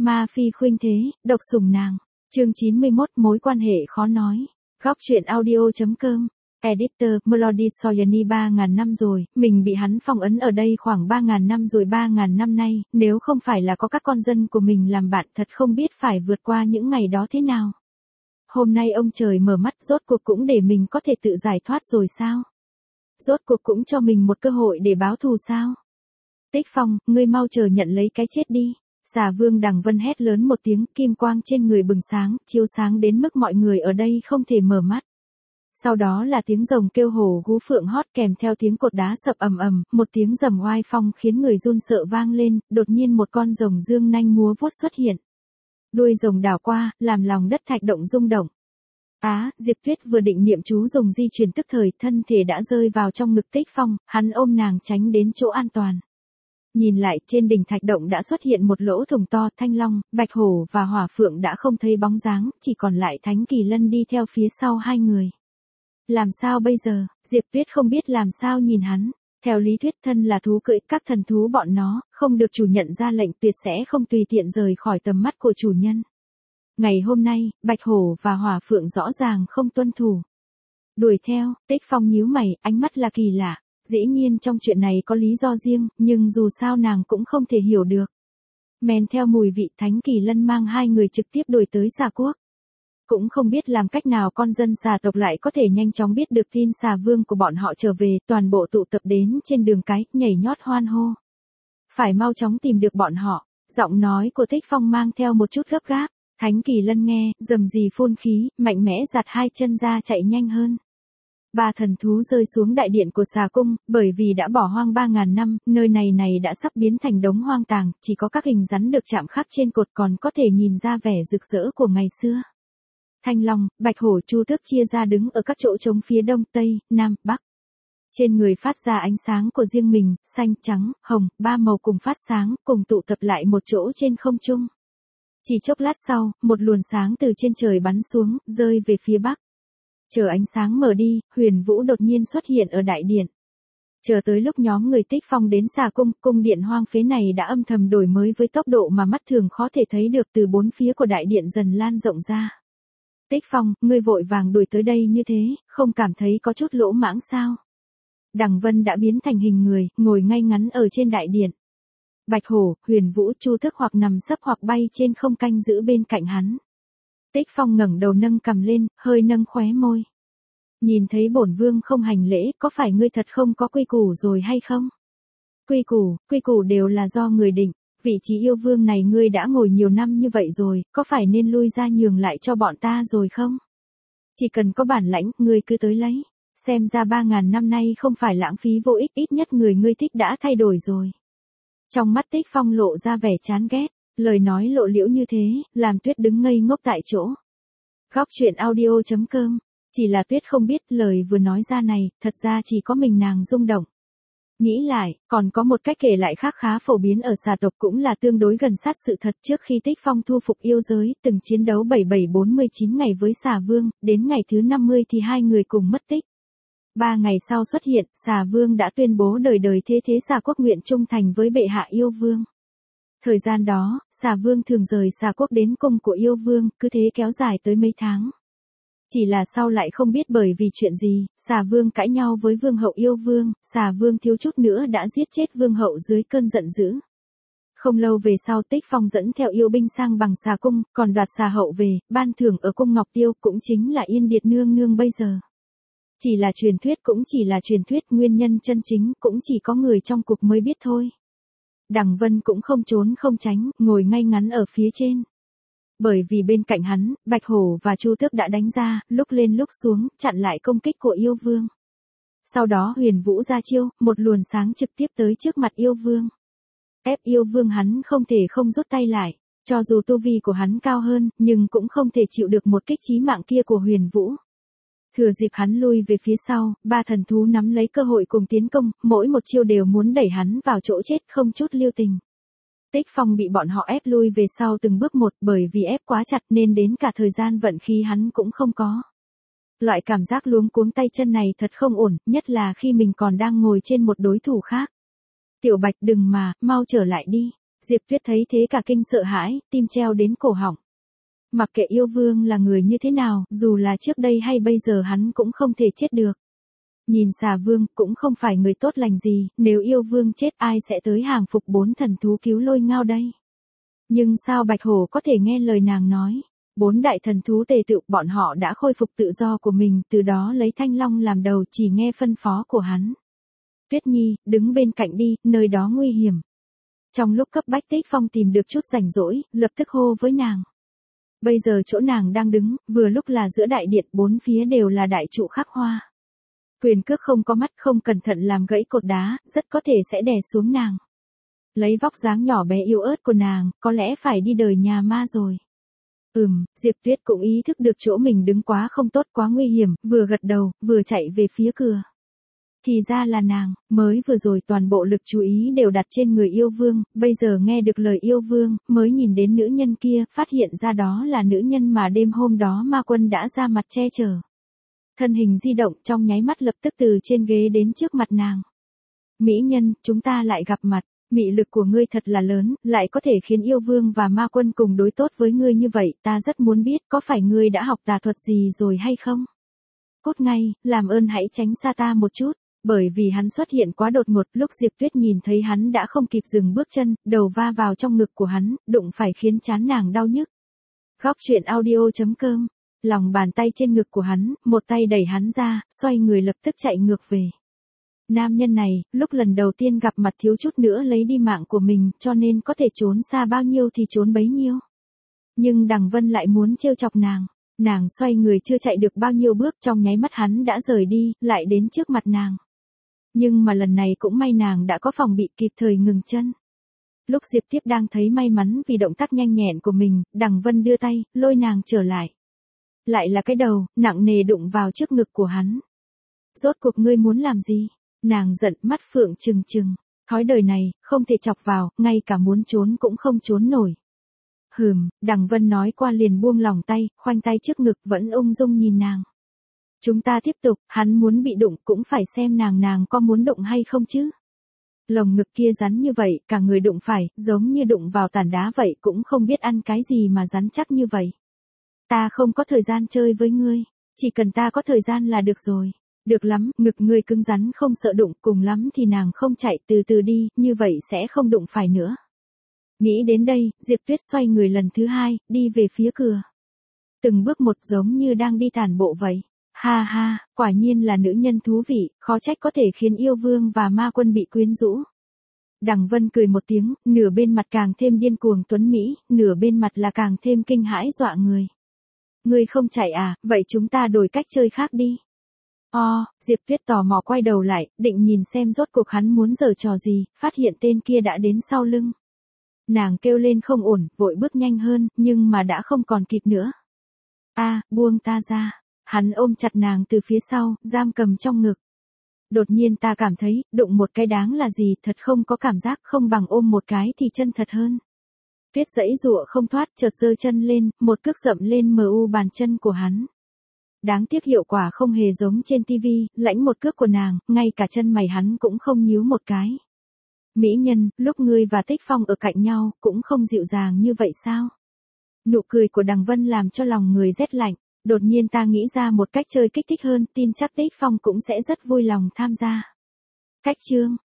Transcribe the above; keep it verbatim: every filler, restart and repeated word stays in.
Ma phi khuynh thế, độc sủng nàng. Chương chín mươi mốt mối quan hệ khó nói. Góc truyện audio.com. Editor, Melody Soyani ba ngàn năm rồi, mình bị hắn phong ấn ở đây khoảng ba ngàn năm rồi ba ngàn năm nay, nếu không phải là có các con dân của mình làm bạn thật không biết phải vượt qua những ngày đó thế nào. Hôm nay ông trời mở mắt rốt cuộc cũng để mình có thể tự giải thoát rồi sao? Rốt cuộc cũng cho mình một cơ hội để báo thù sao? Tích Phong, ngươi mau chờ nhận lấy cái chết đi. Xà Vương Đằng Vân hét lớn một tiếng, kim quang trên người bừng sáng, chiếu sáng đến mức mọi người ở đây không thể mở mắt. Sau đó là tiếng rồng kêu hổ gú phượng hót kèm theo tiếng cột đá sập ầm ầm, một tiếng rầm oai phong khiến người run sợ vang lên, đột nhiên một con rồng dương nanh múa vuốt xuất hiện. Đuôi rồng đảo qua, làm lòng đất thạch động rung động. Á, Diệp Tuyết vừa định niệm chú rồng di chuyển tức thời, thân thể đã rơi vào trong ngực Tích Phong, hắn ôm nàng tránh đến chỗ an toàn. Nhìn lại, trên đỉnh thạch động đã xuất hiện một lỗ thủng to, Thanh Long, Bạch Hổ và Hỏa Phượng đã không thấy bóng dáng, chỉ còn lại Thánh Kỳ Lân đi theo phía sau hai người. Làm sao bây giờ? Diệp Tuyết không biết làm sao nhìn hắn. Theo lý thuyết thân là thú cưỡi, các thần thú bọn nó, không được chủ nhận ra lệnh tuyệt sẽ không tùy tiện rời khỏi tầm mắt của chủ nhân. Ngày hôm nay, Bạch Hổ và Hỏa Phượng rõ ràng không tuân thủ. Đuổi theo, Tích Phong nhíu mày, ánh mắt là kỳ lạ. Dĩ nhiên trong chuyện này có lý do riêng, nhưng dù sao nàng cũng không thể hiểu được. Men theo mùi vị, Thánh Kỳ Lân mang hai người trực tiếp đuổi tới Xà Quốc. Cũng không biết làm cách nào con dân xà tộc lại có thể nhanh chóng biết được tin Xà Vương của bọn họ trở về, toàn bộ tụ tập đến trên đường cái, nhảy nhót hoan hô. Phải mau chóng tìm được bọn họ, giọng nói của Tích Phong mang theo một chút gấp gáp. Thánh Kỳ Lân nghe, rầm rì phun khí, mạnh mẽ giặt hai chân ra chạy nhanh hơn. Ba thần thú rơi xuống đại điện của Xà Cung, bởi vì đã bỏ hoang ba ngàn năm, nơi này này đã sắp biến thành đống hoang tàn, chỉ có các hình rắn được chạm khắc trên cột còn có thể nhìn ra vẻ rực rỡ của ngày xưa. Thanh Long, Bạch Hổ, Chu Tước chia ra đứng ở các chỗ trống phía đông, tây, nam, bắc. Trên người phát ra ánh sáng của riêng mình, xanh, trắng, hồng, ba màu cùng phát sáng, cùng tụ tập lại một chỗ trên không trung. Chỉ chốc lát sau, một luồng sáng từ trên trời bắn xuống, rơi về phía bắc. Chờ ánh sáng mở đi, Huyền Vũ đột nhiên xuất hiện ở đại điện. Chờ tới lúc nhóm người Tích Phong đến Xà Cung, cung điện hoang phế này đã âm thầm đổi mới với tốc độ mà mắt thường khó thể thấy được, từ bốn phía của đại điện dần lan rộng ra. Tích Phong, ngươi vội vàng đuổi tới đây như thế, không cảm thấy có chút lỗ mãng sao? Đằng Vân đã biến thành hình người, ngồi ngay ngắn ở trên đại điện. Bạch Hổ, Huyền Vũ, Chu Tước hoặc nằm sấp hoặc bay trên không canh giữ bên cạnh hắn. Tích Phong ngẩng đầu nâng cằm lên, hơi nâng khóe môi. Nhìn thấy bổn vương không hành lễ, có phải ngươi thật không có quy củ rồi hay không? Quy củ, quy củ đều là do người định, vị trí yêu vương này ngươi đã ngồi nhiều năm như vậy rồi, có phải nên lui ra nhường lại cho bọn ta rồi không? Chỉ cần có bản lãnh, ngươi cứ tới lấy. Xem ra ba ngàn năm nay không phải lãng phí vô ích, ít nhất người ngươi thích đã thay đổi rồi. Trong mắt Tích Phong lộ ra vẻ chán ghét. Lời nói lộ liễu như thế, làm Tuyết đứng ngây ngốc tại chỗ. Góc truyện audio.com. Chỉ là Tuyết không biết lời vừa nói ra này, thật ra chỉ có mình nàng rung động. Nghĩ lại, còn có một cách kể lại khác khá phổ biến ở xà tộc cũng là tương đối gần sát sự thật. Trước khi Tích Phong thu phục yêu giới, từng chiến đấu bảy bảy bốn mươi chín ngày với Xà Vương, đến ngày thứ năm mươi thì hai người cùng mất tích. Ba ngày sau xuất hiện, Xà Vương đã tuyên bố đời đời thế thế Xà Quốc nguyện trung thành với bệ hạ yêu vương. Thời gian đó, Xà Vương thường rời Xà Quốc đến cung của yêu vương, cứ thế kéo dài tới mấy tháng. Chỉ là sau lại không biết bởi vì chuyện gì, Xà Vương cãi nhau với vương hậu yêu vương, Xà Vương thiếu chút nữa đã giết chết vương hậu dưới cơn giận dữ. Không lâu về sau Tích Phong dẫn theo yêu binh sang bằng Xà Cung, còn đoạt Xà hậu về, ban thưởng ở cung Ngọc Tiêu cũng chính là Yên Điệt nương nương bây giờ. Chỉ là truyền thuyết cũng chỉ là truyền thuyết, nguyên nhân chân chính cũng chỉ có người trong cuộc mới biết thôi. Đằng Vân cũng không trốn không tránh, ngồi ngay ngắn ở phía trên. Bởi vì bên cạnh hắn, Bạch Hổ và Chu Tước đã đánh ra, lúc lên lúc xuống, chặn lại công kích của yêu vương. Sau đó Huyền Vũ ra chiêu, một luồng sáng trực tiếp tới trước mặt yêu vương. Ép yêu vương hắn không thể không rút tay lại, cho dù tu vi của hắn cao hơn, nhưng cũng không thể chịu được một kích chí mạng kia của Huyền Vũ. Thừa dịp hắn lui về phía sau, ba thần thú nắm lấy cơ hội cùng tiến công, mỗi một chiêu đều muốn đẩy hắn vào chỗ chết không chút lưu tình. Tích Phong bị bọn họ ép lui về sau từng bước một, bởi vì ép quá chặt nên đến cả thời gian vận khí hắn cũng không có. Loại cảm giác luống cuống tay chân này thật không ổn, nhất là khi mình còn đang ngồi trên một đối thủ khác. Tiểu Bạch đừng mà, mau trở lại đi. Diệp Tuyết thấy thế cả kinh sợ hãi, tim treo đến cổ họng. Mặc kệ yêu vương là người như thế nào, dù là trước đây hay bây giờ hắn cũng không thể chết được. Nhìn xà vương cũng không phải người tốt lành gì, nếu yêu vương chết ai sẽ tới hàng phục bốn thần thú cứu Lôi Ngao đây. Nhưng sao Bạch Hổ có thể nghe lời nàng nói? Bốn đại thần thú tề tựu, bọn họ đã khôi phục tự do của mình, từ đó lấy Thanh Long làm đầu, chỉ nghe phân phó của hắn. Tuyết Nhi, đứng bên cạnh đi, nơi đó nguy hiểm. Trong lúc cấp bách Tích Phong tìm được chút rảnh rỗi, lập tức hô với nàng. Bây giờ chỗ nàng đang đứng, vừa lúc là giữa đại điện, bốn phía đều là đại trụ khắc hoa. Quyền cước không có mắt, không cẩn thận làm gãy cột đá, rất có thể sẽ đè xuống nàng. Lấy vóc dáng nhỏ bé yếu ớt của nàng, có lẽ phải đi đời nhà ma rồi. Ừm, Diệp Tuyết cũng ý thức được chỗ mình đứng quá không tốt, quá nguy hiểm, vừa gật đầu, vừa chạy về phía cửa. Thì ra là nàng, mới vừa rồi toàn bộ lực chú ý đều đặt trên người yêu vương, bây giờ nghe được lời yêu vương, mới nhìn đến nữ nhân kia, phát hiện ra đó là nữ nhân mà đêm hôm đó ma quân đã ra mặt che chở. Thân hình di động trong nháy mắt lập tức từ trên ghế đến trước mặt nàng. Mỹ nhân, chúng ta lại gặp mặt, mị lực của ngươi thật là lớn, lại có thể khiến yêu vương và ma quân cùng đối tốt với ngươi như vậy, ta rất muốn biết có phải ngươi đã học tà thuật gì rồi hay không? Cút ngay, làm ơn hãy tránh xa ta một chút. Bởi vì hắn xuất hiện quá đột ngột, lúc Diệp Tuyết nhìn thấy hắn đã không kịp dừng bước chân, đầu va vào trong ngực của hắn, đụng phải khiến trán nàng đau nhức. Góc truyện audio chấm com, lòng bàn tay trên ngực của hắn, một tay đẩy hắn ra, xoay người lập tức chạy ngược về. Nam nhân này, lúc lần đầu tiên gặp mặt thiếu chút nữa lấy đi mạng của mình, cho nên có thể trốn xa bao nhiêu thì trốn bấy nhiêu. Nhưng Đằng Vân lại muốn trêu chọc nàng. Nàng xoay người chưa chạy được bao nhiêu bước, trong nháy mắt hắn đã rời đi, lại đến trước mặt nàng. Nhưng mà lần này cũng may nàng đã có phòng bị, kịp thời ngừng chân. Lúc Diệp Tiếp đang thấy may mắn vì động tác nhanh nhẹn của mình, Đằng Vân đưa tay, lôi nàng trở lại. Lại là cái đầu, nặng nề đụng vào trước ngực của hắn. Rốt cuộc ngươi muốn làm gì? Nàng giận, mắt phượng trừng trừng. Thói đời này, không thể chọc vào, ngay cả muốn trốn cũng không trốn nổi. Hừm, Đằng Vân nói qua liền buông lòng tay, khoanh tay trước ngực vẫn ung dung nhìn nàng. Chúng ta tiếp tục, hắn muốn bị đụng cũng phải xem nàng nàng có muốn đụng hay không chứ. Lồng ngực kia rắn như vậy, cả người đụng phải, giống như đụng vào tảng đá vậy, cũng không biết ăn cái gì mà rắn chắc như vậy. Ta không có thời gian chơi với ngươi, chỉ cần ta có thời gian là được rồi. Được lắm, ngực ngươi cứng rắn không sợ đụng, cùng lắm thì nàng không chạy, từ từ đi, như vậy sẽ không đụng phải nữa. Nghĩ đến đây, Diệp Tuyết xoay người lần thứ hai, đi về phía cửa. Từng bước một giống như đang đi tản bộ vậy. Ha ha, quả nhiên là nữ nhân thú vị, khó trách có thể khiến yêu vương và ma quân bị quyến rũ. Đằng Vân cười một tiếng, nửa bên mặt càng thêm điên cuồng tuấn mỹ, nửa bên mặt là càng thêm kinh hãi dọa người. Ngươi không chạy à, vậy chúng ta đổi cách chơi khác đi. O, Diệp Tuyết tò mò quay đầu lại, định nhìn xem rốt cuộc hắn muốn giở trò gì, phát hiện tên kia đã đến sau lưng. Nàng kêu lên không ổn, vội bước nhanh hơn, nhưng mà đã không còn kịp nữa. A, buông ta ra. Hắn ôm chặt nàng từ phía sau, giam cầm trong ngực. Đột nhiên ta cảm thấy, đụng một cái đáng là gì, thật không có cảm giác, không bằng ôm một cái thì chân thật hơn. Tuyết giãy giụa không thoát, chợt giơ chân lên, một cước dậm lên mờ u bàn chân của hắn. Đáng tiếc hiệu quả không hề giống trên tivi, lãnh một cước của nàng, ngay cả chân mày hắn cũng không nhíu một cái. Mỹ nhân, lúc ngươi và Tích Phong ở cạnh nhau, cũng không dịu dàng như vậy sao? Nụ cười của Đằng Vân làm cho lòng người rét lạnh. Đột nhiên ta nghĩ ra một cách chơi kích thích hơn, tin chắc Tích Phong cũng sẽ rất vui lòng tham gia. Cách chương